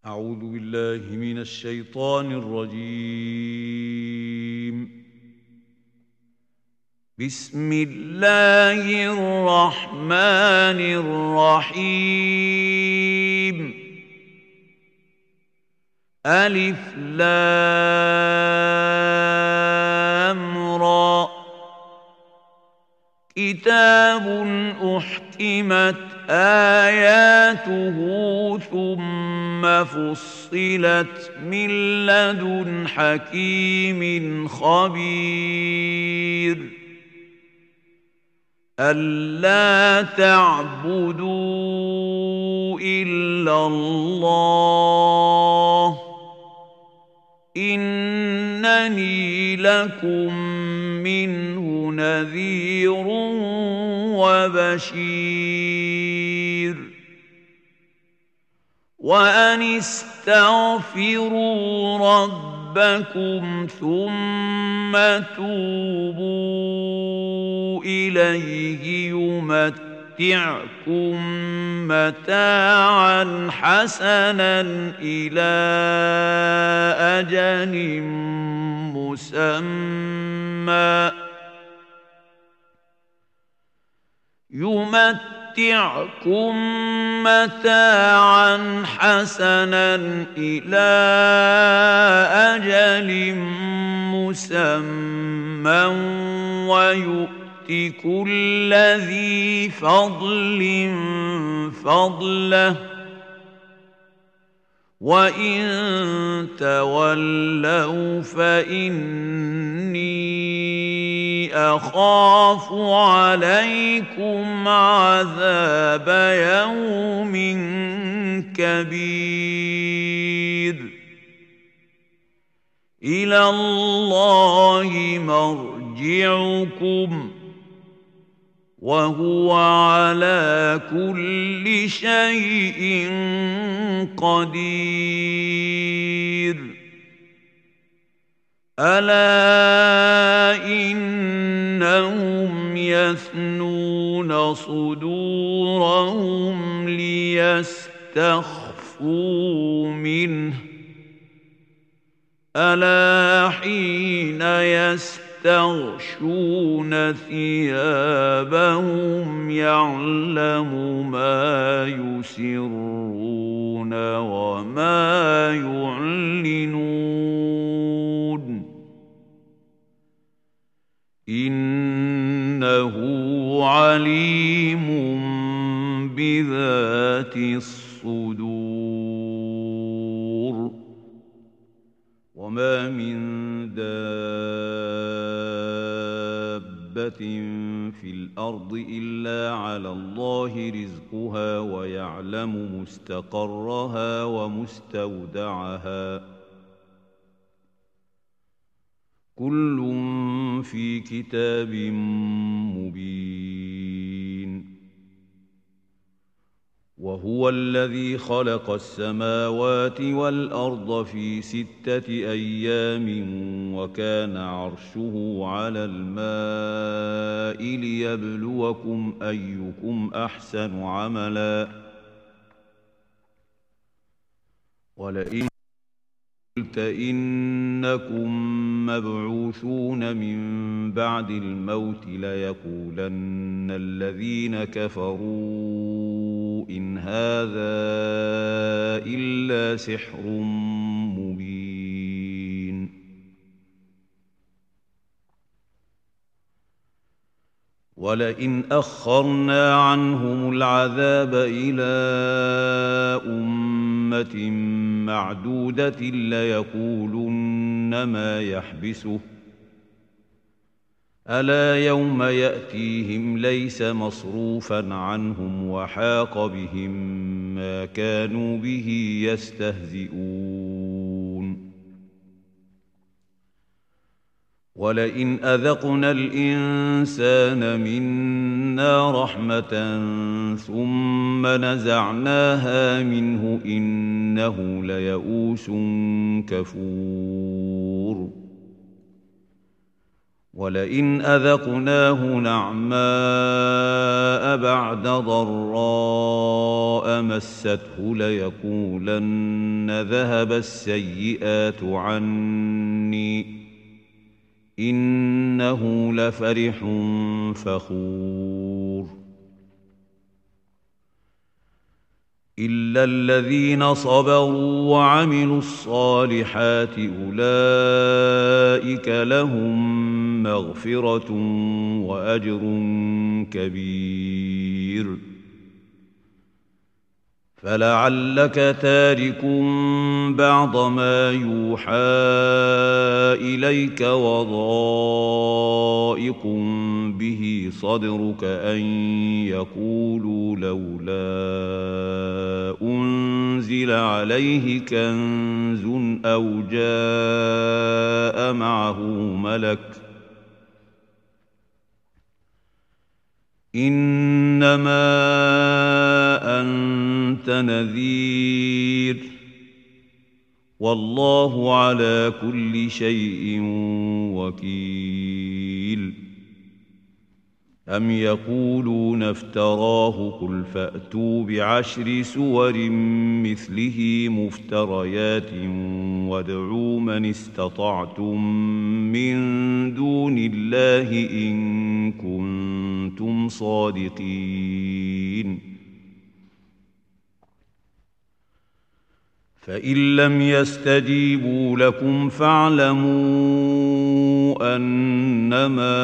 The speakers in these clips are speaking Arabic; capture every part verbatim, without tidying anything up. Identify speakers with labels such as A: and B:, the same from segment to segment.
A: أعوذ بالله من الشيطان الرجيم. بسم الله الرحمن الرحيم. ألف لام را. كتاب أحكمت آياته ثم فصلت من لدن حكيم خبير. ألا تعبدوا إلا الله إنني لكم منه نذير وبشير. وأن استغفروا ربكم ثم توبوا إليه يمتعكم متاعا حسنا إلى أجل مسمى يمتعكم متاعا حسنا إلى أجل مسمى ويؤت كل ذي فضل فضله. وإن تولوا فإني أخاف عليكم عذاب يوم كبير. إلى الله مرجعكم وهو على كل شيء قدير. ألا إنهم يثنون صدورهم ليستخفوا منه. ألا حين يستغشون ثيابهم يعلم ما يسرون وما يعلنون إنه عليم بذات الصدور. وما من دابة في الأرض إلا على الله رزقها ويعلم مستقرها ومستودعها كل في كتاب مبين. وهو الذي خلق السماوات والأرض في ستة أيام وكان عرشه على الماء ليبلوكم أيكم أحسن عملا. ولئن قلت إنكم مبعوثون من بعد الموت ليقولن الذين كفروا إن هذا إلا سحر مبين. ولئن أخرنا عنهم العذاب إلى أمة معدودة ليقولن ما يحبسه ألا يوم يأتيهم ليس مصروفا عنهم وحاق بهم ما كانوا به يستهزئون. ولئن أذقنا الإنسان منا رحمة ثم نزعناها منه إنه ليئوس كفور. ولئن أذقناه نعماء بعد ضراء مسته ليقولن ذهب السيئات عني إنه لفرح فخور إلا الذين صبروا وعملوا الصالحات أولئك لهم مغفرة وأجر كبير فلعلك تارك بعض ما يوحى إليك وضائق به صدرك أن يقولوا لولا أنزل عليه كنز أو جاء معه ملك إنما أنت نذير والله على كل شيء وكيل أم يقولون افتراه قل فأتوا بعشر سور مثله مفتريات وادعوا من استطعتم من دون الله إن كنتم صادقين فإن لم يستجيبوا لكم فاعلموا أنما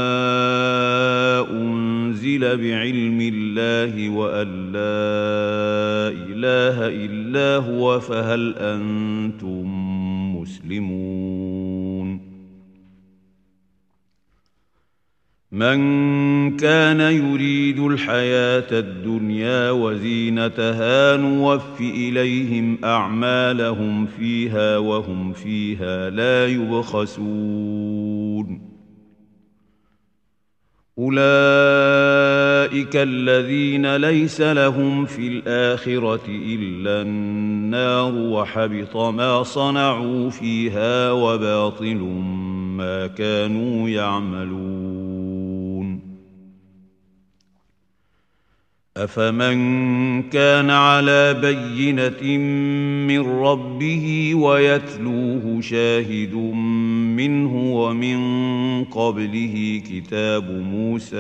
A: أنزل بعلم الله وأن لا إله إلا هو فهل أنتم مسلمون من كان يريد الحياة الدنيا وزينتها نوف إليهم أعمالهم فيها وهم فيها لا يبخسون أولئك الذين ليس لهم في الآخرة إلا النار وحبط ما صنعوا فيها وباطل ما كانوا يعملون أفمن كان على بينة من ربه ويتلوه شاهد منه ومن قبله كتاب موسى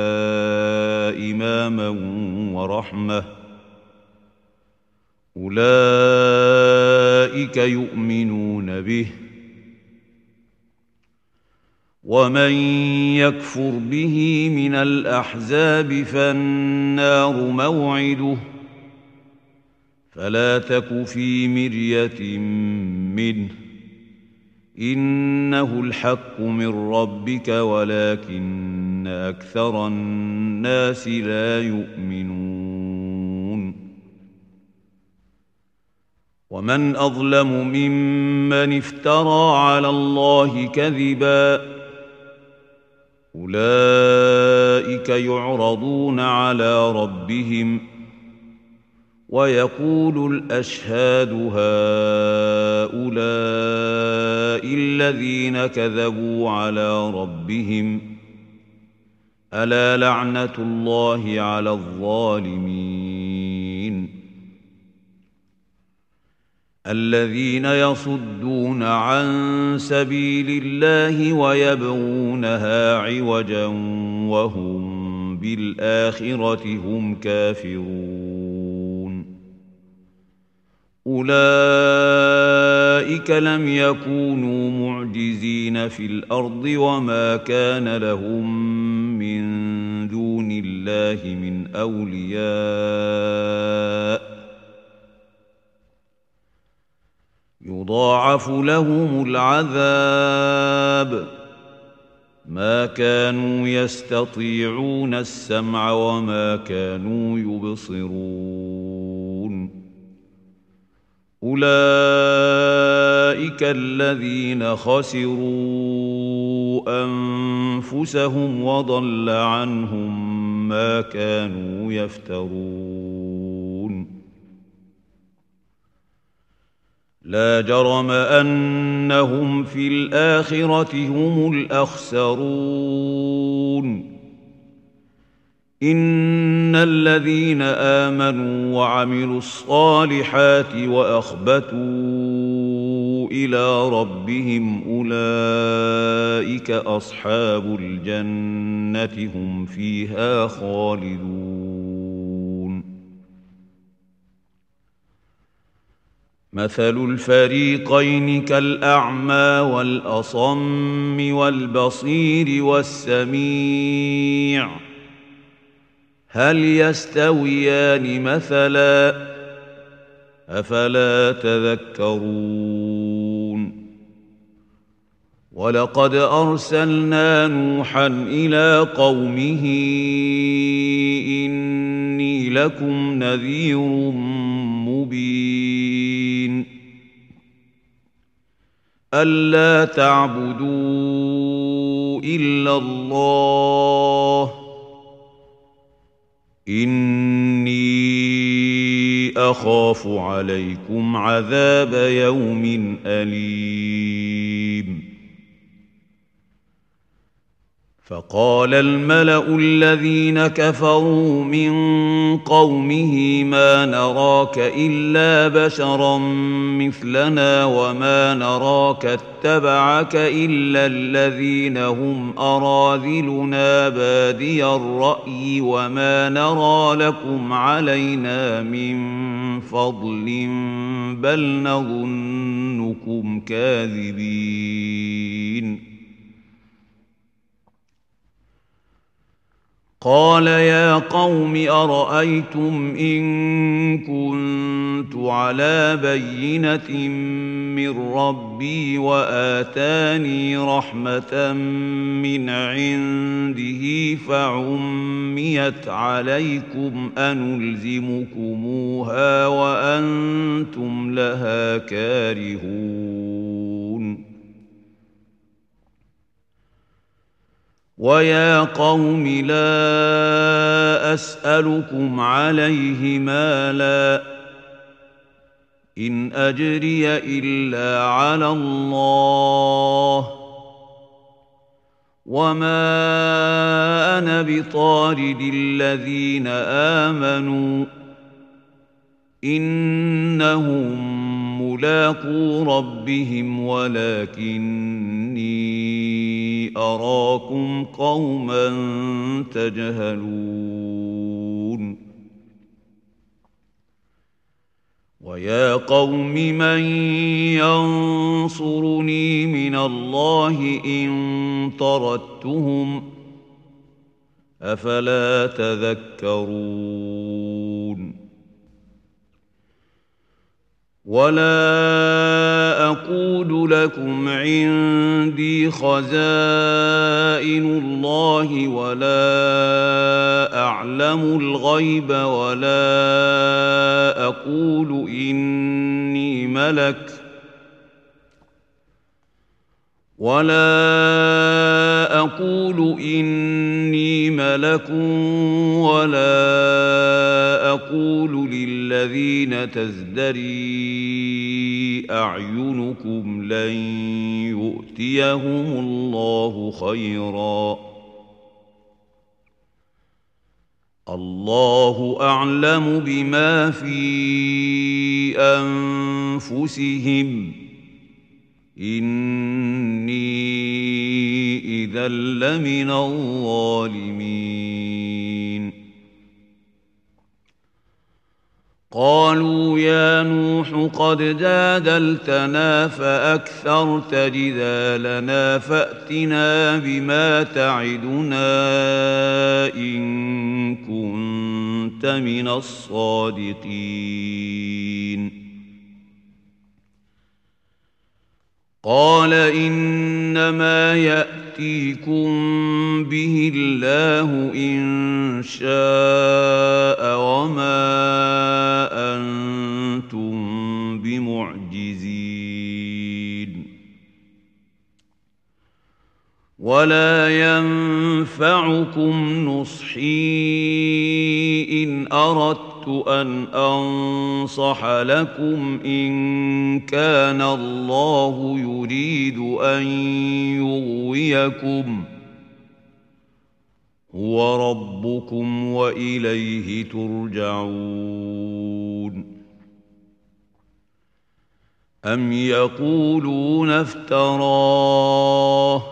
A: إماما ورحمة أولئك يؤمنون به ومن يكفر به من الأحزاب فالنار موعده فلا تك في مرية منه إنه الحق من ربك ولكن أكثر الناس لا يؤمنون ومن أظلم ممن افترى على الله كذبا أولئك يعرضون على ربهم ويقول الأشهاد هؤلاء الذين كذبوا على ربهم ألا لعنة الله على الظالمين الذين يصدون عن سبيل الله ويبغونها عوجا وهم بالآخرة هم كافرون أولئك لم يكونوا معجزين في الأرض وما كان لهم من دون الله من أولياء يضاعف لهم العذاب ما كانوا يستطيعون السمع وما كانوا يبصرون أولئك الذين خسروا أنفسهم وضل عنهم ما كانوا يفترون لا جرم أنهم في الآخرة هم الأخسرون إن الذين آمنوا وعملوا الصالحات وأخبتوا إلى ربهم أولئك أصحاب الجنة هم فيها خالدون مثل الفريقين كالأعمى والأصم والبصير والسميع هل يستويان مثلا أفلا تذكرون ولقد أرسلنا نوحا إلى قومه إني لكم نذير مبين ألا تعبدوا إلا الله إني أخاف عليكم عذاب يوم أليم فقال الملأ الذين كفروا من قومه ما نراك إلا بشرا مثلنا وما نراك اتبعك إلا الذين هم أراذلنا بادي الرأي وما نرى لكم علينا من فضل بل نظنكم كاذبين قال يا قوم أرأيتم إن كنت على بينة من ربي وآتاني رحمة من عنده فعميت عليكم أنلزمكموها وأنتم لها كارهون ويا قوم لا أسألكم عليه مالا إن أجري إلا على الله وما أنا بطارد الذين آمنوا إنهم ملاقو ربهم ولكني أراكم قوما تجهلون ويا قوم من ينصرني من الله إن طردتهم أفلا تذكرون ولا أقول لكم عندي خزائن الله ولا أعلم الغيب ولا أقول إني ملك ولا أقول إني ملك ولا أقول للذين تزدري أعينكم لن يؤتيهم الله خيرا الله أعلم بما في أنفسهم إني إذا لمن الظالمين قالوا يا نوح قد جادلتنا فأكثرت جدالنا فأتنا بما تعدنا إن كنت من الصادقين قال إنما يأتيكم به الله إن شاء وما أنتم بمعجزين ولا ينفعكم نصحي إن أردت أردت أن أنصح لكم إن كان الله يريد أن يغويكم هو ربكم وإليه ترجعون. أم يقولون افتراه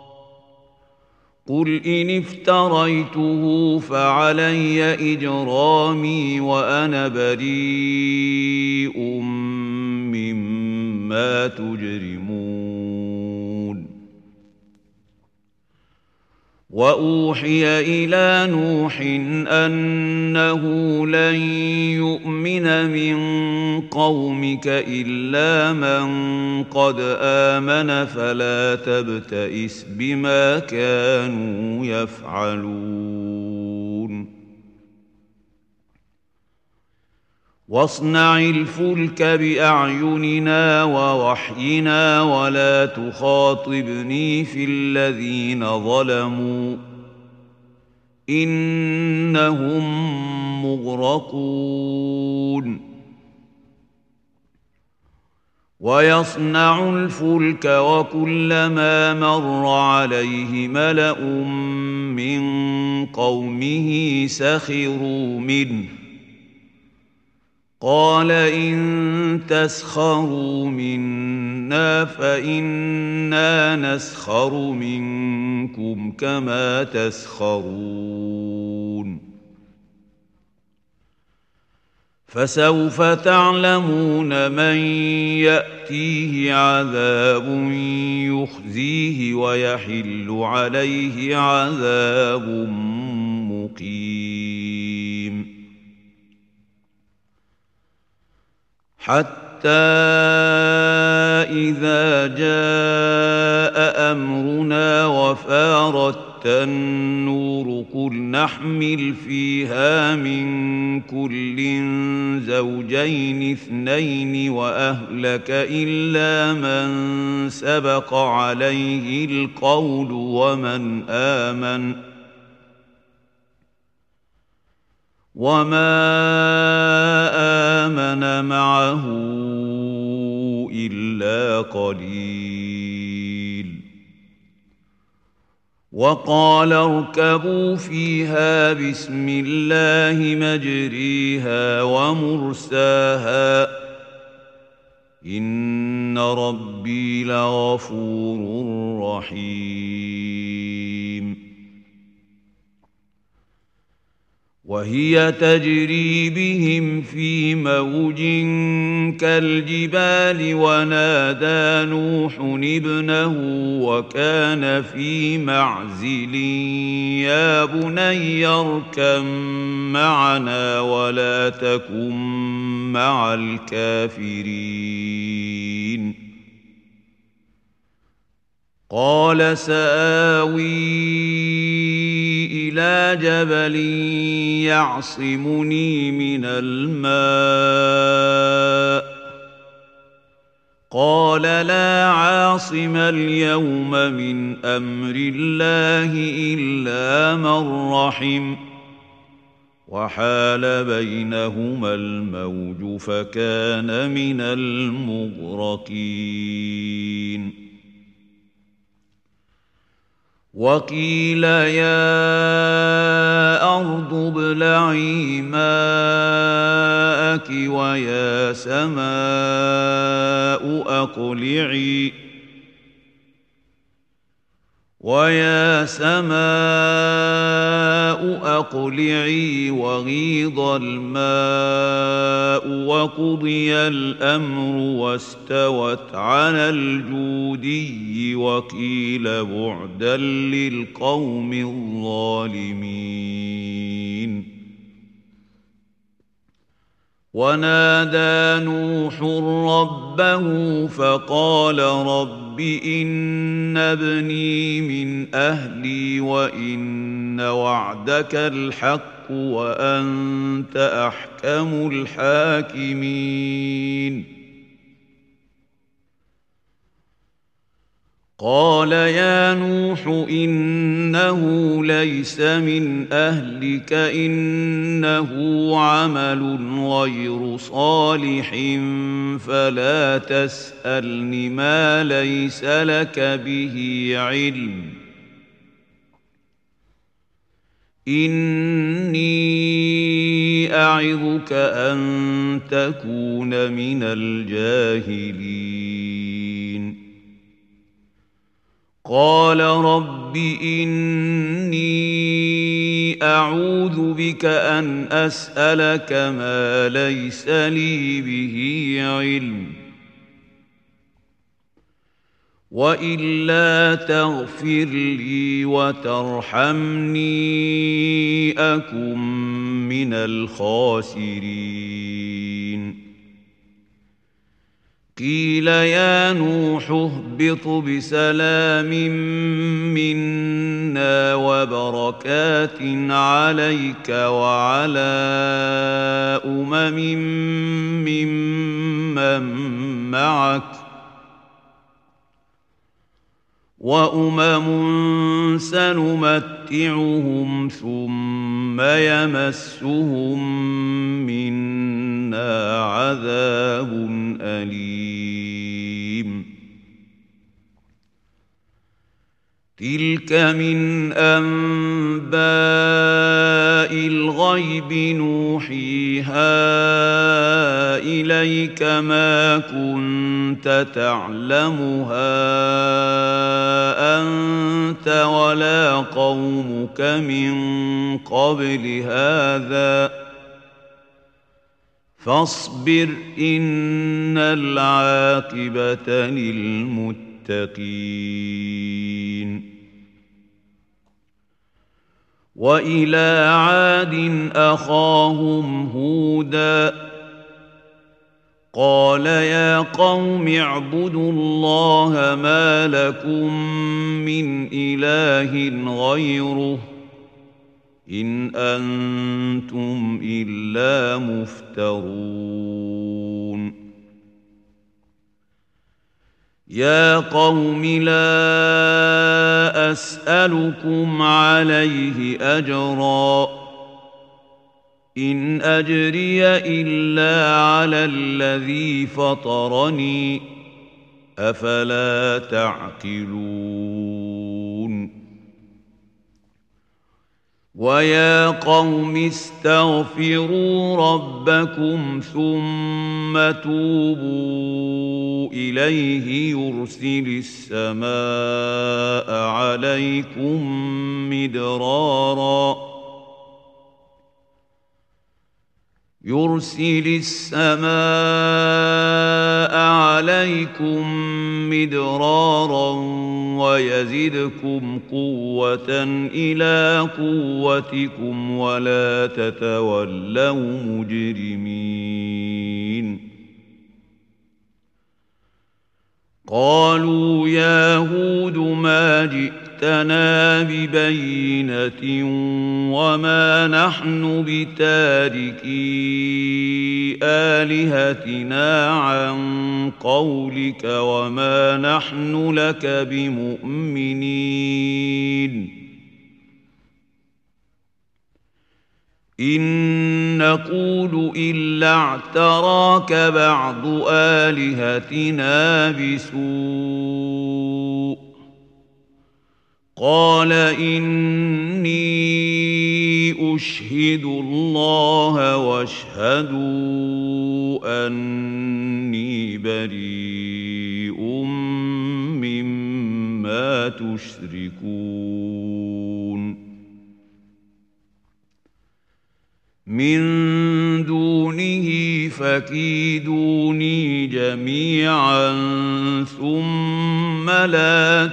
A: قل إن افتريته فعلي إجرامي وأنا بريء مما تجرمون. وأوحي إلى نوح أنه لن يؤمن من قومك إلا من قد آمن فلا تبتئس بما كانوا يفعلون. واصنع الفلك بأعيننا ووحينا ولا تخاطبني في الذين ظلموا إنهم مغرقون. ويصنع الفلك وكلما مر عليه ملأ من قومه سخروا منه قال إن تسخروا منا فإنا نسخر منكم كما تسخرون. فسوف تعلمون من يأتيه عذاب يخزيه ويحل عليه عذاب مقيم. حتى إذا جاء أمرنا وفارت النور قل نحمل فيها من كل زوجين اثنين وأهلك إلا من سبق عليه القول ومن آمن وما آمن معه إلا قليل. وقال اركبوا فيها بسم الله مجريها ومرساها إن ربي لغفور رحيم. وهي تجري بهم في موج كالجبال ونادى نوح ابنه وكان في معزل يا بني اركب معنا ولا تكن مع الكافرين. قال سآوي إلى جبل يعصمني من الماء قال لا عاصم اليوم من أمر الله إلا من رحم وحال بينهما الموج فكان من المغرقين. وقيل يا أرض ابلعي ماءك ويا سماء أقلعي ويا سماء أقلعي وغيض الماء وقضي الأمر واستوت على الجودي وقيل بعدا للقوم الظالمين. ونادى نوح ربه فقال رب إن ابني من أهلي وإن وعدك الحق وأنت أحكم الحاكمين. قال يا نوح إنه ليس من أهلك إنه عمل غير صالح فلا تسألني ما ليس لك به علم إني أعظك أن تكون من الجاهلين قال رب إني أعوذ بك أن أسألك ما ليس لي به علم وإلا تغفر لي وترحمني أكن من الخاسرين قيل يا نوح اهبط بسلام منا وبركات عليك وعلى أمم ممن معك وأمم سنمتعهم ثم يمسهم منا عذاب أليم تلك من أنباء الغيب نوحيها إليك ما كنت تعلمها أنت ولا قومك من قبل هذا فاصبر إن العاقبة للمتقين وإلى عاد أخاهم هودا قال يا قوم اعبدوا الله ما لكم من إله غيره إن أنتم إلا مفترون يا قوم لا أسألكم عليه أجرا إن أجري إلا على الذي فطرني أفلا تعقلون ويا قوم استغفروا ربكم ثم توبوا إليه يرسل السماء عليكم مدرارا يرسل السماء عليكم مدرارا ويزدكم قوة إلى قوتكم ولا تتولوا مجرمين قالوا يا هود ما جئتنا ببينة وما نحن بتاركي آلهتنا عن قولك وما نحن لك بمؤمنين إن نقول إلا اعتراك بعض آلهتنا بسوء قال إني أشهد الله واشهدوا أني بريء مما تشركون من دونه فكيدوني جميعا ثم لا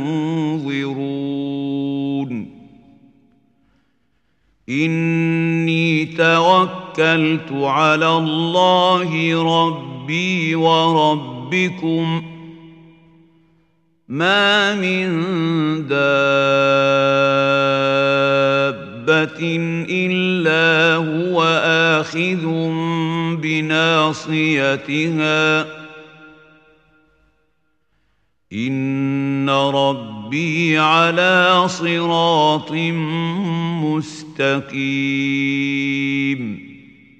A: تنظرون إني توكلت على الله ربي وربكم ما من دابة إلا هو آخذ بناصيتها إن ربي على صراط مستقيم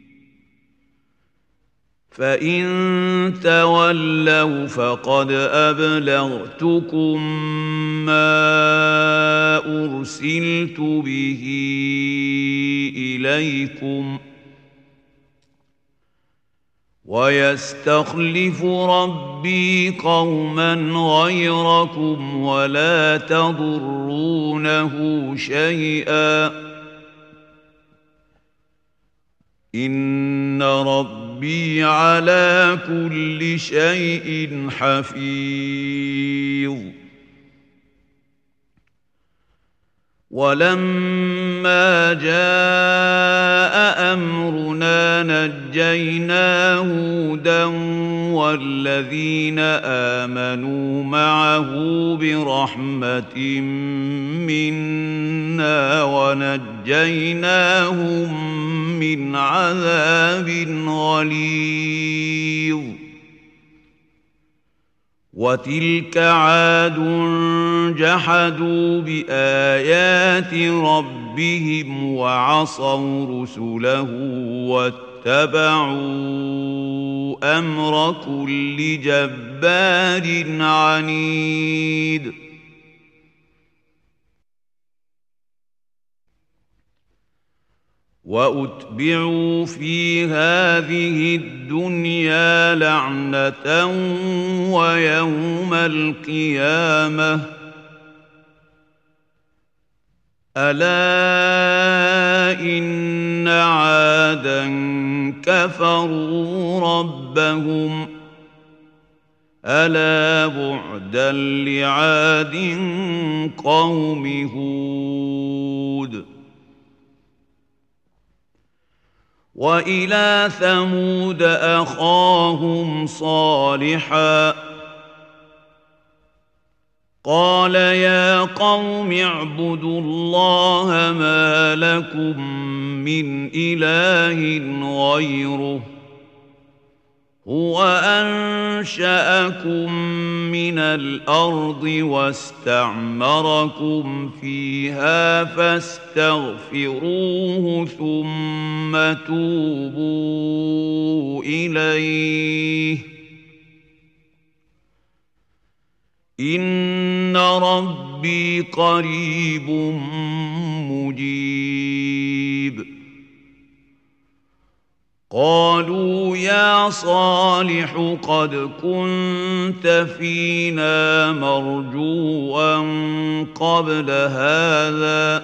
A: فإن تولوا فقد أبلغتكم ما أرسلت به إليكم ويستخلف ربي قوما غيركم ولا تضرونه شيئا إن ربي على كل شيء حفيظ ولما جاء أمرنا نجينا هودا والذين آمنوا معه برحمة منا ونجيناهم من عذاب غليظ وتلك عاد جحدوا بآيات ربهم وعصوا رسله واتبعوا أمر كل جبار عنيد وأتبعوا في هذه الدنيا لعنة ويوم القيامة ألا إن عادا كفروا ربهم ألا بعدا لعاد قوم هود وإلى ثمود أخاهم صالحا قال يا قوم اعبدوا الله ما لكم من إله غيره هو أنشأكم من الأرض واستعمركم فيها فاستغفروه ثم توبوا إليه إن ربي قريب مجيب قالوا يا صالح قد كنت فينا مرجوا قبل هذا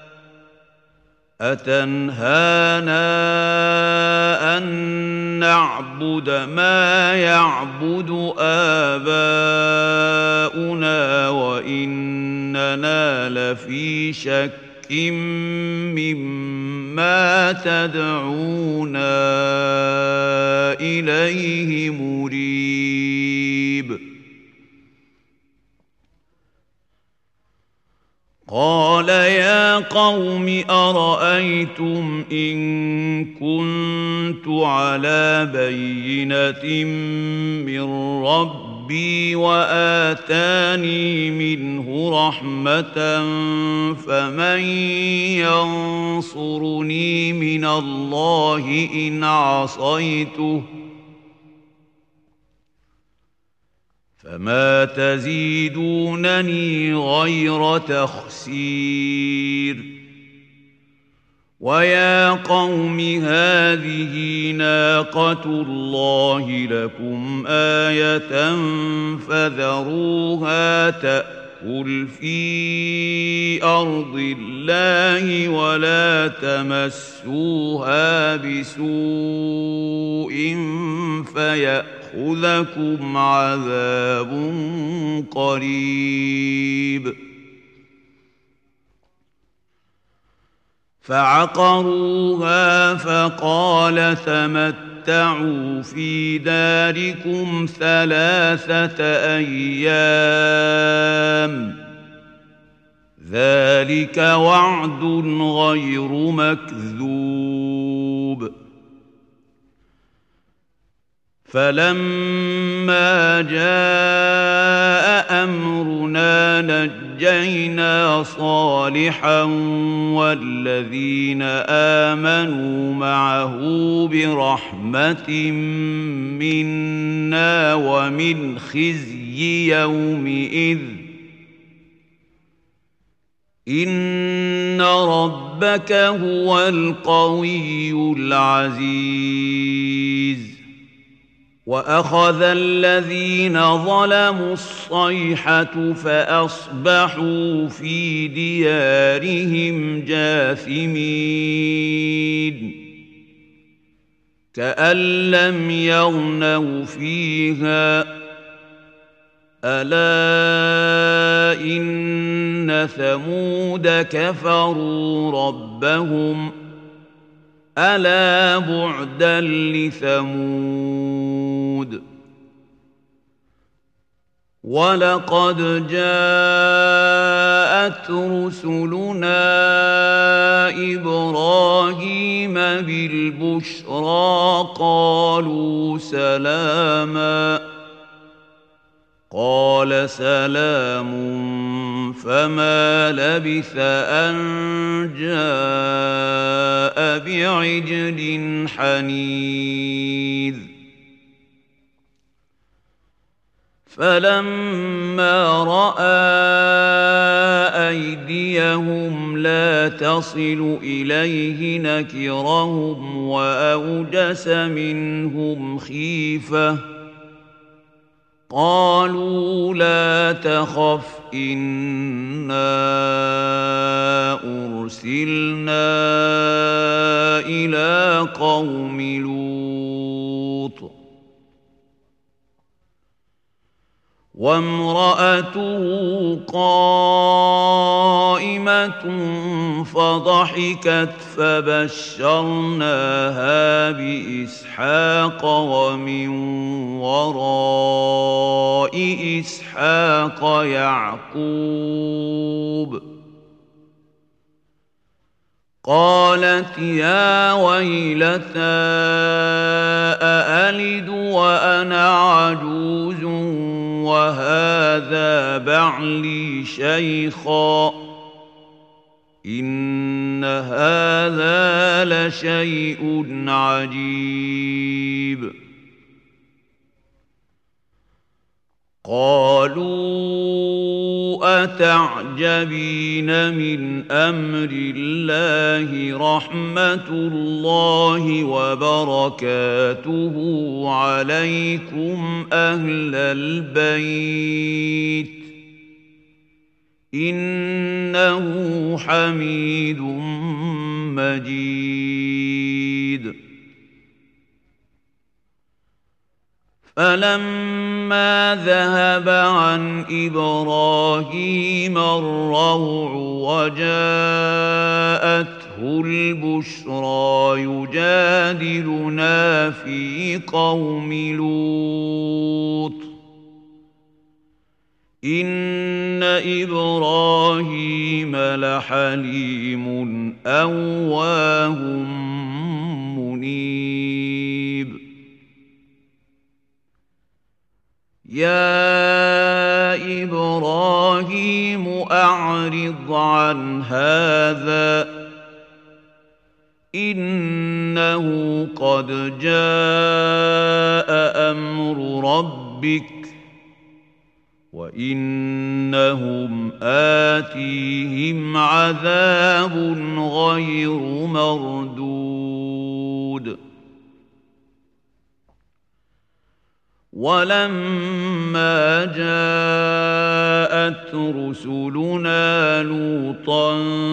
A: أتنهانا أن نعبد ما يعبد آباؤنا وإننا لفي شك مما تدعونا إليه مريب قال يا قوم أرأيتم إن كنت على بينة من ربي وآتاني منه رحمة فمن ينصرني من الله إن عصيته فما تزيدونني غير تخسير ويا قوم هذه ناقة الله لكم آية فذروها تأكل في أرض الله ولا تمسوها بسوء فيأخذكم عذاب قريب فعقروها فقال تمتعوا في داركم ثلاثة أيام ذلك وعد غير مكذوب فلما جاء أمرنا نجينا صالحا والذين آمنوا معه برحمة منا ومن خزي يومئذ إن ربك هو القوي العزيز وأخذ الذين ظلموا الصيحة فأصبحوا في ديارهم جاثمين كأن لم يغنوا فيها ألا إن ثمود كفروا ربهم ألا بعدا لثمود ولقد جاءت رسلنا إبراهيم بالبشرى قالوا سلاما قال سلام فما لبث أن جاء بعجل حنيذ فلما رأى أيديهم لا تصل إليه نكرهم وأوجس منهم خيفة قالوا لا تخف إنا أرسلنا إلى قوم لوط وامرأته قائمة فضحكت فبشرناها بإسحاق ومن وراء إسحاق يعقوب قالت يا ويلتى أألد وأنا عجوز وهذا بعلي شيخا إن هذا لشيء عجيب قالوا أتعجبين من أمر الله رحمة الله وبركاته عليكم أهل البيت إنه حميد مجيد فلما ذهب عن إبراهيم الروع وجاءته البشرى يجادلنا في قوم لوط إن إبراهيم لحليم أواه منيب يا إبراهيم أعرض عن هذا إنه قد جاء أمر ربك وإنهم آتيهم عذاب غير مردود ولما جاءت رسلنا لوطا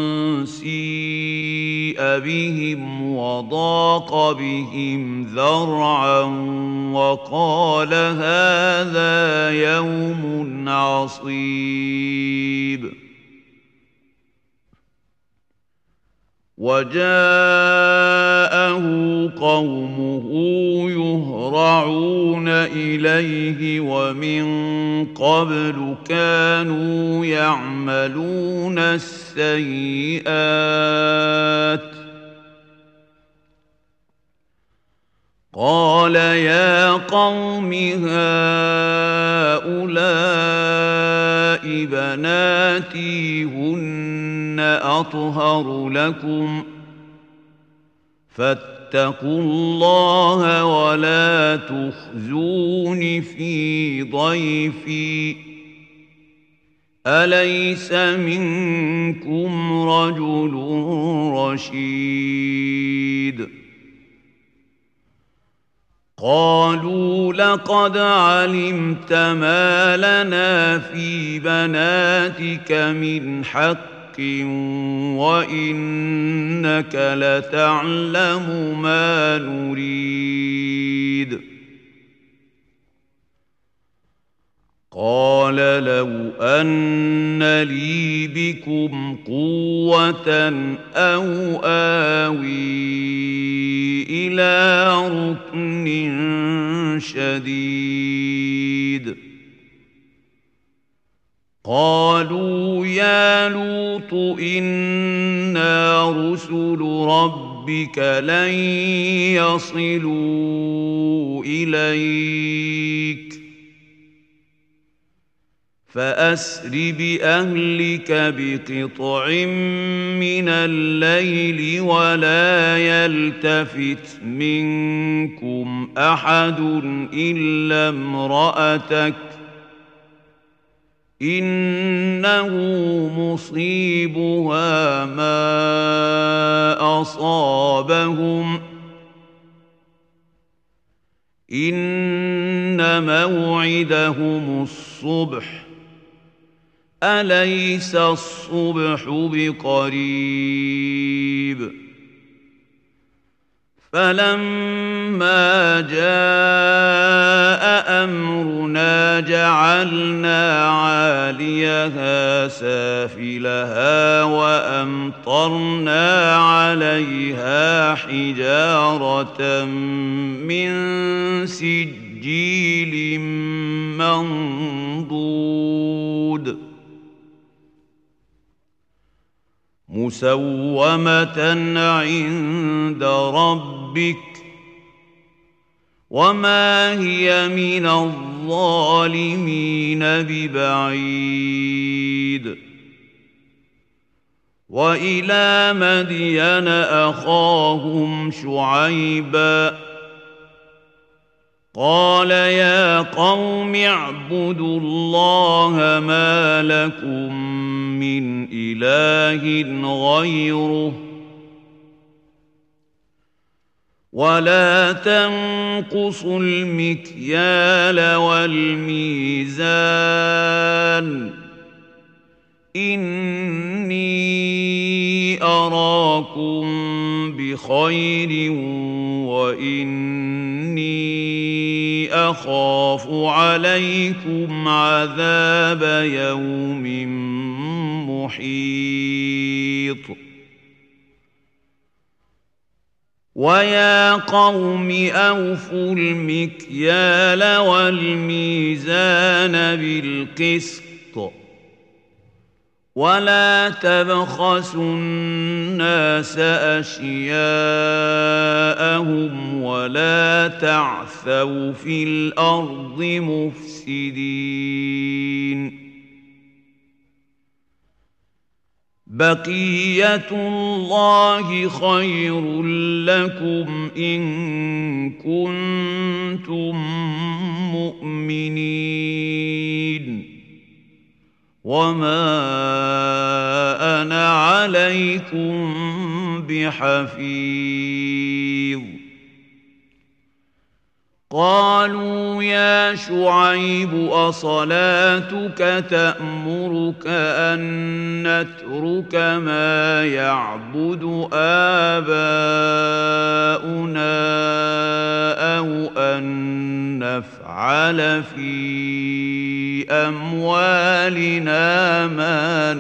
A: سيء بهم وضاق بهم ذرعا وقال هذا يوم عصيب وجاءه قومه يهرعون إليه ومن قبل كانوا يعملون السيئات قال يا قوم هؤلاء بناتي هن أطهر لكم فاتقوا الله ولا تخزون في ضيفي أليس منكم رجل رشيد قالوا لقد علمت ما لنا في بناتك من حق وإنك لتعلم ما نريد قال لو أن لي بكم قوة أو آوي إلى ركن شديد قالوا يا لوط إنا رسل ربك لن يصلوا إليك فأسر بأهلك بقطع من الليل ولا يلتفت منكم أحد إلا امرأتك إنه مصيبها ما أصابهم إن موعدهم الصبح أليس الصبح بقريب فلما جاء أمرنا جعلنا عاليها سافلها وأمطرنا عليها حجارة من سجيل منضود مسومة عند ربك وما هي من الظالمين ببعيد وإلى مدين أخاهم شعيبا قال يا قوم اعبدوا الله ما لكم من إله غيره ولا تنقصوا المكيال والميزان إني أراكم بخير وإني أخاف عليكم عذاب يوم محيط ويا قوم أوفوا المكيال والميزان بالقسط ولا تبخسوا الناس أشياءهم ولا تعثوا في الأرض مفسدين بقية الله خير لكم إن كنتم مؤمنين وما أنا عليكم بحفيظ قالوا يا شعيب أصلاتك تأمرك أن نترك ما يعبد آباؤنا أو أن نفعل في أموالنا ما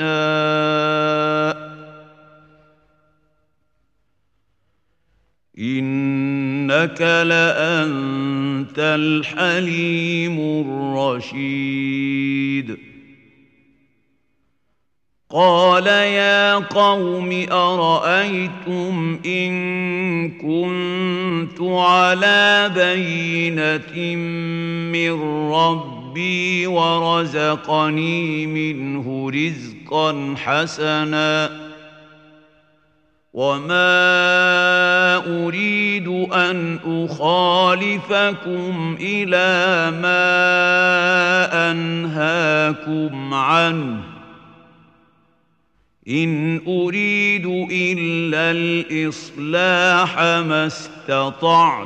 A: نشاء إنك لأنت الحليم الحليم الرشيد. قال يا قوم أرأيتم إن كنت على بينة من ربي ورزقني منه رزقا حسنا وما أريد أن أخالفكم إلى ما أنهاكم عنه إن أريد إلا الإصلاح ما استطعت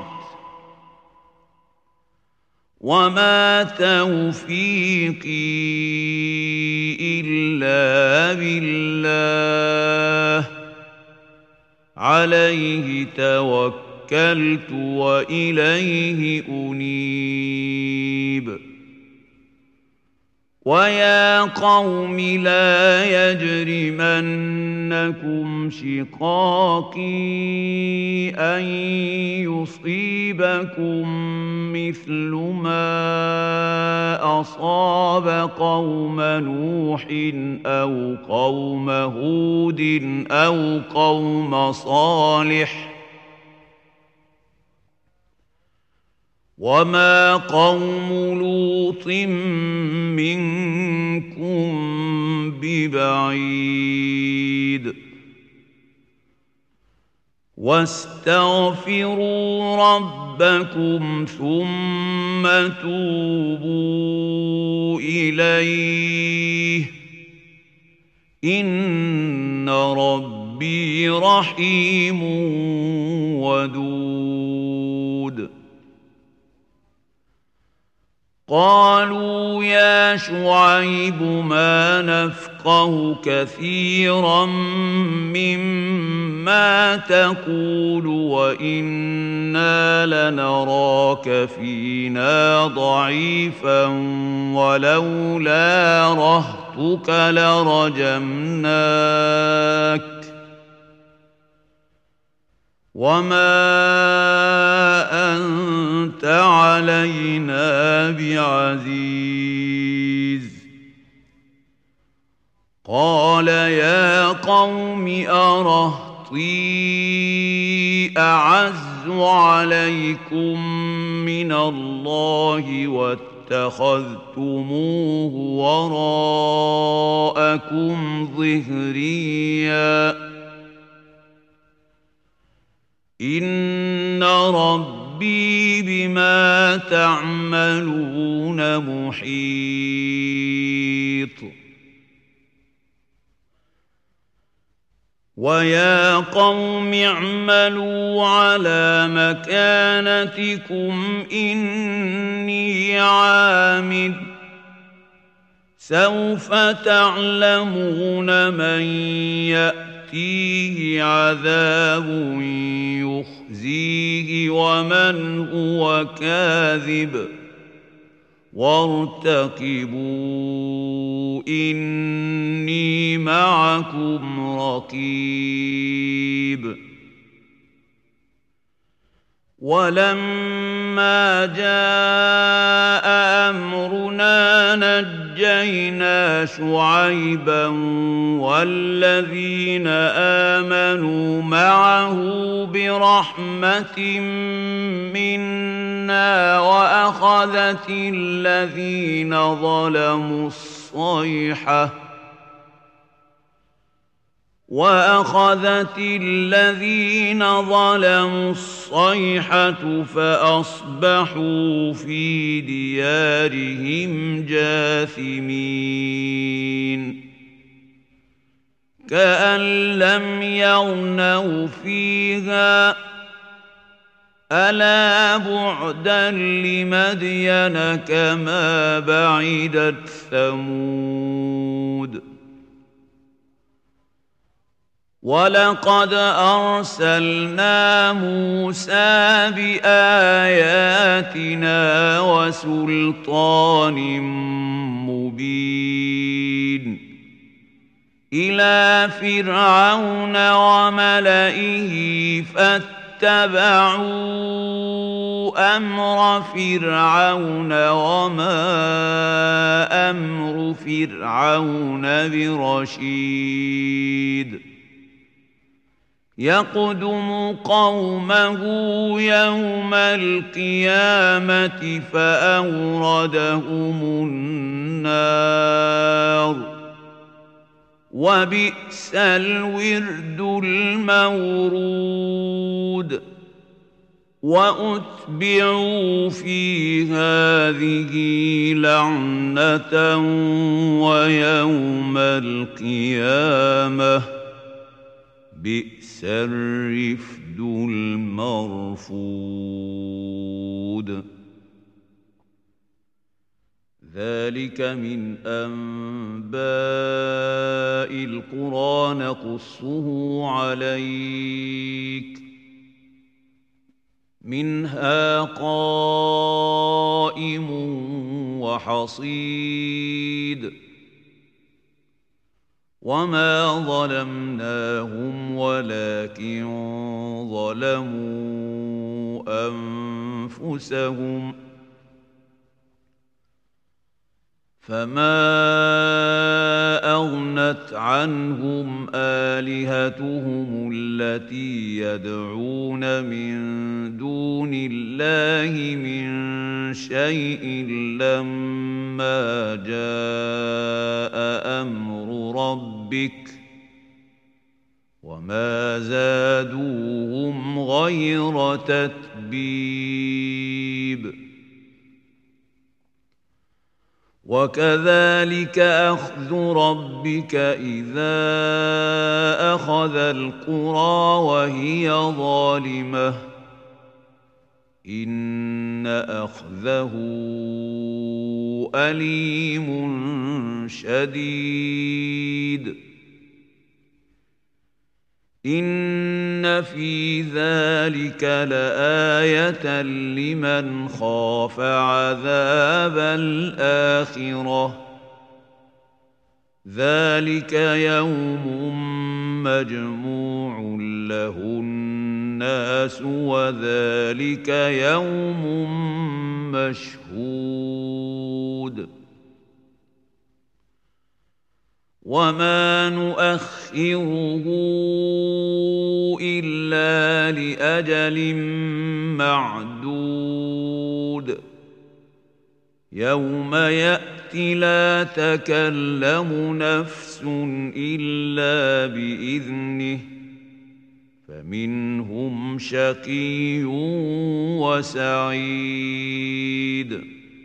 A: وما توفيقي إلا بالله عليه توكلت وإليه أنيب ويا قوم لا يجرمنكم شقاقي أن يصيبكم مثل ما أصاب قوم نوح أو قوم هود أو قوم صالح وما قوم لوط منكم ببعيد واستغفروا ربكم ثم توبوا إليه إن ربي رحيم ودود قالوا يا شعيب ما نفقه كثيرا مما تقول وإنا لنراك فينا ضعيفا ولولا رهطك لرجمناك وما أنت علينا بعزيز قال يا قوم أرهطي أعز عليكم من الله واتخذتموه وراءكم ظهريا إن ربي بما تعملون محيط ويا قوم اعملوا على مكانتكم إني عامل سوف تعلمون من يأتي فيه عذاب يخزيه ومن هو كاذب وارتقبوا إني معكم رقيب ولما جاء أمرنا نجينا شعيبا والذين آمنوا معه برحمة منا وأخذت الذين ظلموا الصيحة وأخذت الذين ظلموا الصيحة فأصبحوا في ديارهم جاثمين كأن لم يغنوا فيها ألا بعدا لمدين كما بعدت ثمود ولقد أرسلنا موسى بآياتنا وسلطان مبين إلى فرعون وملئه فاتبعوا أمر فرعون وما أمر فرعون برشيد يقدم قومه يوم القيامة فأوردهم النار وبئس الورد المورود وأتبعوا في هذه لعنة ويوم القيامة بئس الرفد المرفود ذلك من أنباء القرى نقصه عليك منها قائم وحصيد وما ظلمناهم ولكن ظلموا أنفسهم فما أغنت عنهم آلهتهم التي يدعون من دون الله من شيء لما جاء أمر ربك وما زادوهم غير تتبيب وكذلك أخذ ربك إذا أخذ القرى وهي ظالمة إن أخذه أليم شديد إن في ذلك لآية لمن خاف عذاب الآخرة ذلك يوم مجموع له الناس وذلك يوم مشهود وما نؤخره إلا لأجل معدود يوم يأتي لا تكلم نفس إلا بإذنه فمنهم شقي وسعيد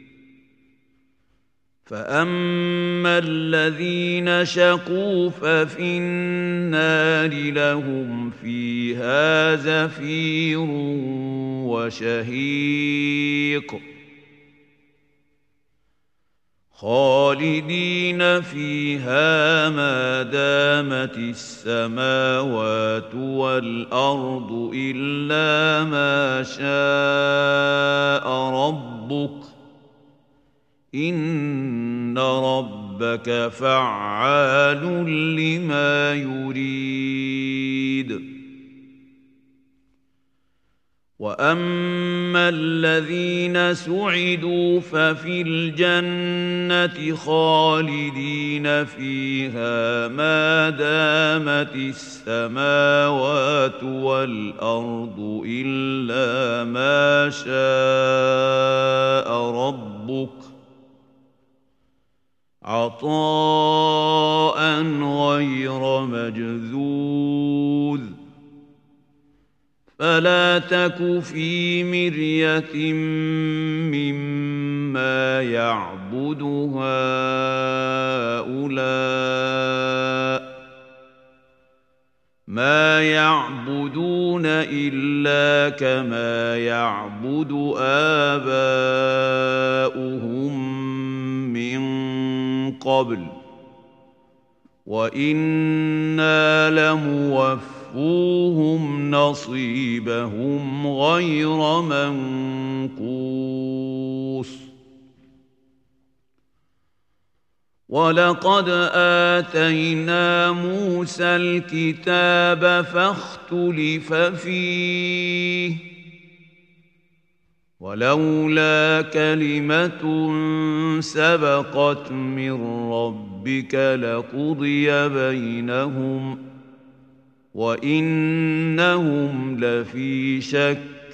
A: فأما الذين شقوا ففي النار لهم فيها زفير وشهيق خالدين فيها ما دامت السماوات والأرض إلا ما شاء ربك إن ربك فعال لما يريد وأما الذين سعدوا ففي الجنة خالدين فيها ما دامت السماوات والأرض إلا ما شاء ربك عطاء غير مجذوذ فلا تك في مرية مما يعبد هؤلاء ما يعبدون إلا كما يعبد آباؤهم من قبل وإنا لموفوهم نصيبهم غير منقوص ولقد آتينا موسى الكتاب فاختلف فيه ولولا كلمة سبقت من ربك لقضي بينهم وإنهم لفي شك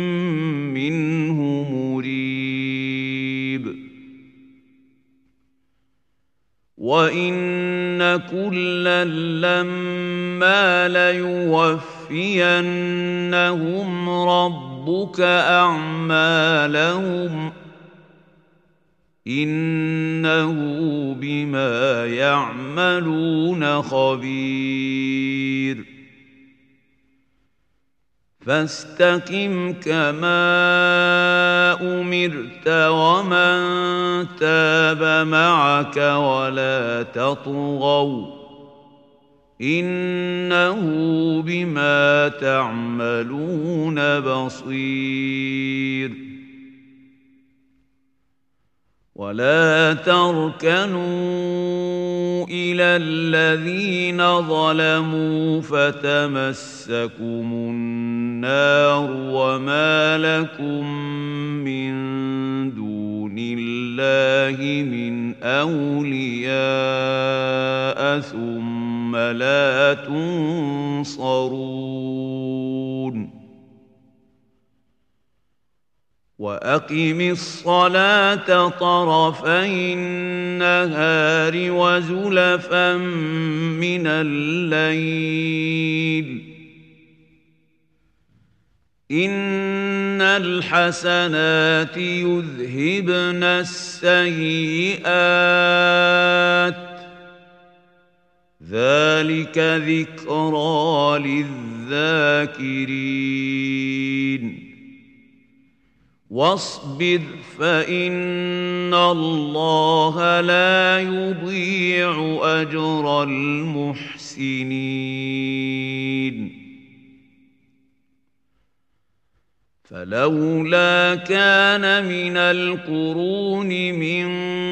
A: منه مريب وإن كلا لما ليوفينهم ربك أعمالهم إنه بما يعملون خبير فاستقم كما أمرت ومن تاب معك ولا تطغوا إنه بما تعملون بصير ولا تركنوا إلى الذين ظلموا فتمسكم النار وما لكم من دون الله من أولياء ثم لا تنصرون وأقم الصلاة طرفي النهار وزلفا من الليل إن الحسنات يذهبن السيئات ذلك ذكرى للذاكرين واصبر فإن الله لا يضيع أجر المحسنين فلولا كان من القرون من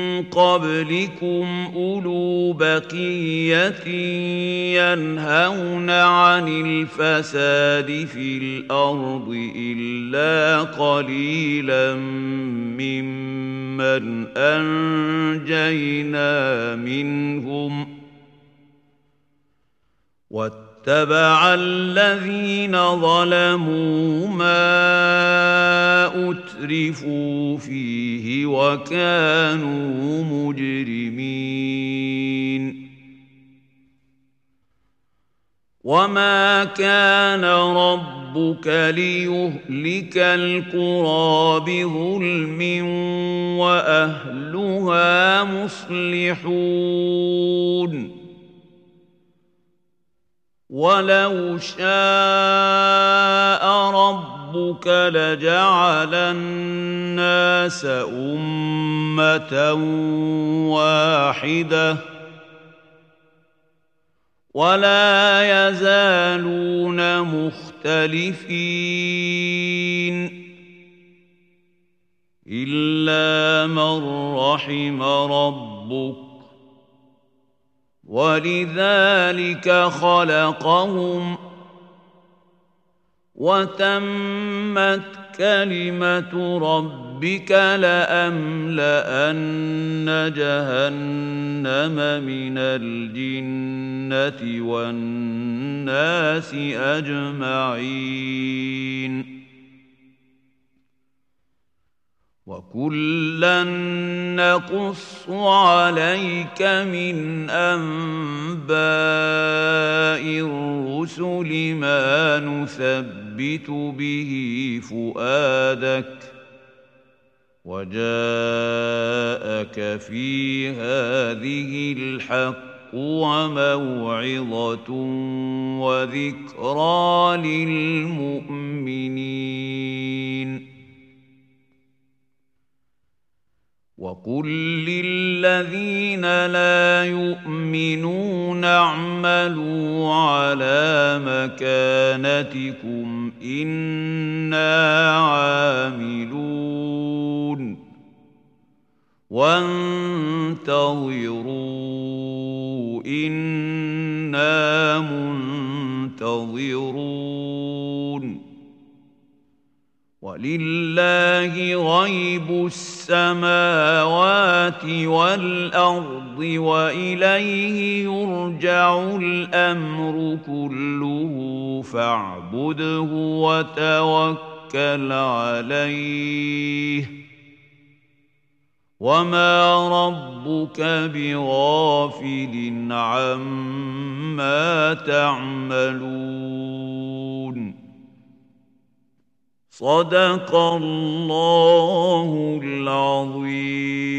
A: قبلكم أولو بقية ينهون عن الفساد في الأرض إلا قليلا ممن أنجينا منهم واتبع الذين ظلموا ما أترفوا فيه وكانوا مجرمين وما كان ربك ليهلك القرى بظلم وأهلها مصلحون ولو شاء ربك لجعل الناس أمة واحدة ولا يزالون مختلفين إلا من رحم ربك ولذلك خلقهم وتمت كلمة ربك لأملأن جهنم من الجنة والناس أجمعين وكلا نقص عليك من أنباء الرسل ما نثبت به فؤادك وجاءك في هذه الحق وموعظة وذكرى للمؤمنين وقل للذين لا يؤمنون اعملوا على مكانتكم إنا عاملون وانتظروا إنا منتظرون ولله غيب السماوات والأرض وإليه يرجع الأمر كله فاعبده وتوكل عليه وما ربك بغافل عما تعملون صدق الله العظيم.